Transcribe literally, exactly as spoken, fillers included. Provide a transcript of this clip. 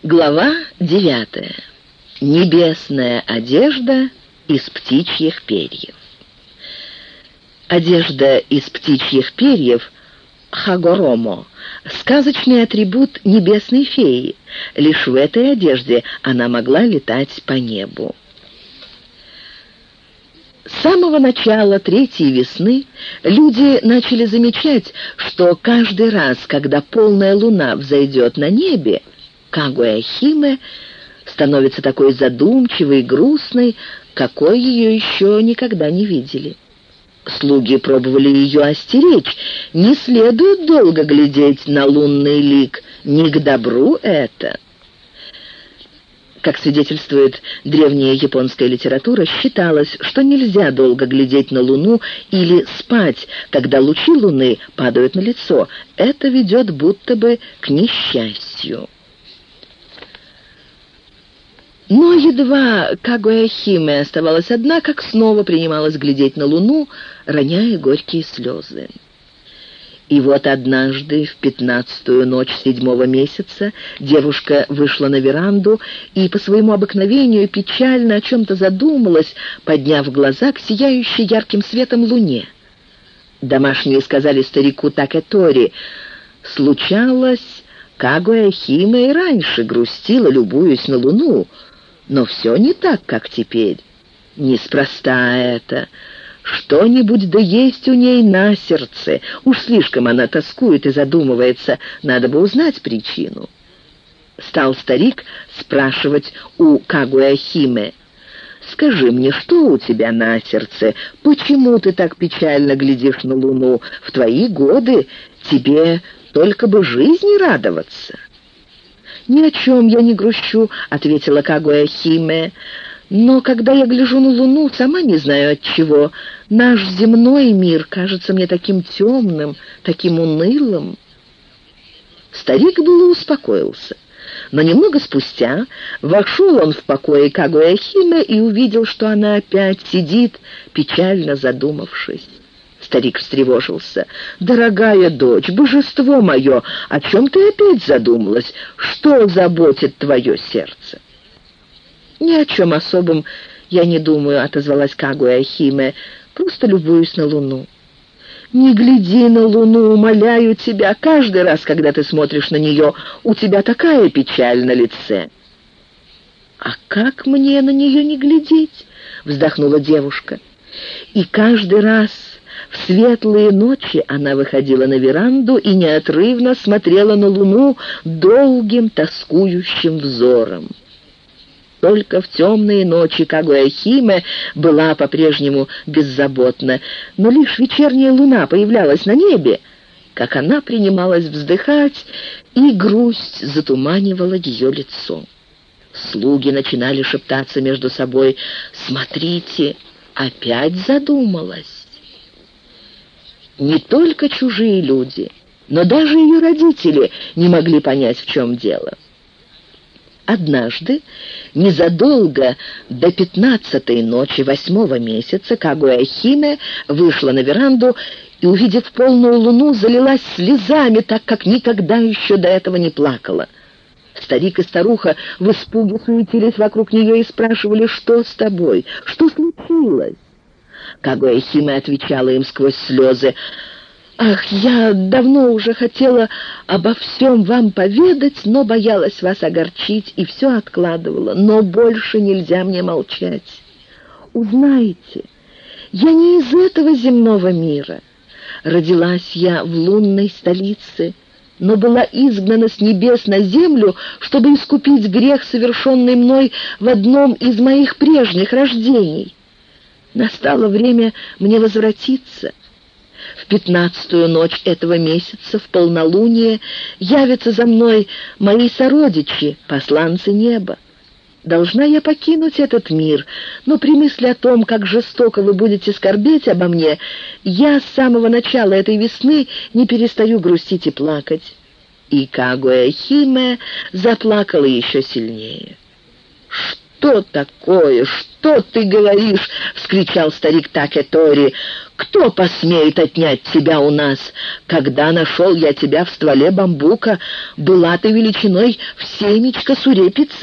Глава девятая. Небесная одежда из птичьих перьев. Одежда из птичьих перьев — хагоромо — сказочный атрибут небесной феи. Лишь в этой одежде она могла летать по небу. С самого начала третьей весны люди начали замечать, что каждый раз, когда полная луна взойдет на небе, Кагуя-химе становится такой задумчивой и грустной, какой ее еще никогда не видели. Слуги пробовали ее остеречь. Не следует долго глядеть на лунный лик, не к добру это. Как свидетельствует древняя японская литература, считалось, что нельзя долго глядеть на луну или спать, когда лучи луны падают на лицо. Это ведет будто бы к несчастью. Но едва Кагуя-химе оставалась одна, как снова принималась глядеть на луну, роняя горькие слезы. И вот однажды, в пятнадцатую ночь седьмого месяца, девушка вышла на веранду и по своему обыкновению печально о чем-то задумалась, подняв глаза к сияющей ярким светом луне. Домашние сказали старику Такэтори: случалось, Кагуя-химе и раньше грустила, любуясь на луну, но все не так, как теперь. Неспроста это. Что-нибудь да есть у ней на сердце. Уж слишком она тоскует и задумывается. Надо бы узнать причину. Стал старик спрашивать у Кагуя-химе: «Скажи мне, что у тебя на сердце? Почему ты так печально глядишь на луну? В твои годы тебе только бы жизни радоваться». «Ни о чем я не грущу», — ответила Кагуя-химе. «Но когда я гляжу на луну, сама не знаю от чего. Наш земной мир кажется мне таким темным, таким унылым». Старик было успокоился. Но немного спустя вошел он в покои Кагуя-химе и увидел, что она опять сидит, печально задумавшись. Старик встревожился. «Дорогая дочь, божество мое, о чем ты опять задумалась? Что заботит твое сердце?» «Ни о чем особом я не думаю», — отозвалась Кагуя-химе. «Просто любуюсь на луну». «Не гляди на луну, умоляю тебя. Каждый раз, когда ты смотришь на нее, у тебя такая печаль на лице». «А как мне на нее не глядеть?» — вздохнула девушка. И каждый раз в светлые ночи она выходила на веранду и неотрывно смотрела на луну долгим тоскующим взором. Только в темные ночи Кагуя-химе была по-прежнему беззаботна, но лишь вечерняя луна появлялась на небе, как она принималась вздыхать, и грусть затуманивала ее лицо. Слуги начинали шептаться между собой: «Смотрите, опять задумалась». Не только чужие люди, но даже ее родители не могли понять, в чем дело. Однажды, незадолго до пятнадцатой ночи восьмого месяца, Кагуя-химе вышла на веранду и, увидев полную луну, залилась слезами, так как никогда еще до этого не плакала. Старик и старуха в испуге суетились вокруг нее и спрашивали: «Что с тобой? Что случилось?» Кагуя-химе отвечала им сквозь слезы: «Ах, я давно уже хотела обо всем вам поведать, но боялась вас огорчить и все откладывала. Но больше нельзя мне молчать. Узнайте, я не из этого земного мира. Родилась я в лунной столице, но была изгнана с небес на землю, чтобы искупить грех, совершенный мной в одном из моих прежних рождений. Настало время мне возвратиться. В пятнадцатую ночь этого месяца, в полнолуние, явятся за мной мои сородичи, посланцы неба. Должна я покинуть этот мир, но при мысли о том, как жестоко вы будете скорбеть обо мне, я с самого начала этой весны не перестаю грустить и плакать». И Кагуя-химе заплакала еще сильнее. «Что такое? Что ты говоришь?» — вскричал старик Такетори. «Кто посмеет отнять тебя у нас? Когда нашел я тебя в стволе бамбука, была ты величиной в семечко сурепицы.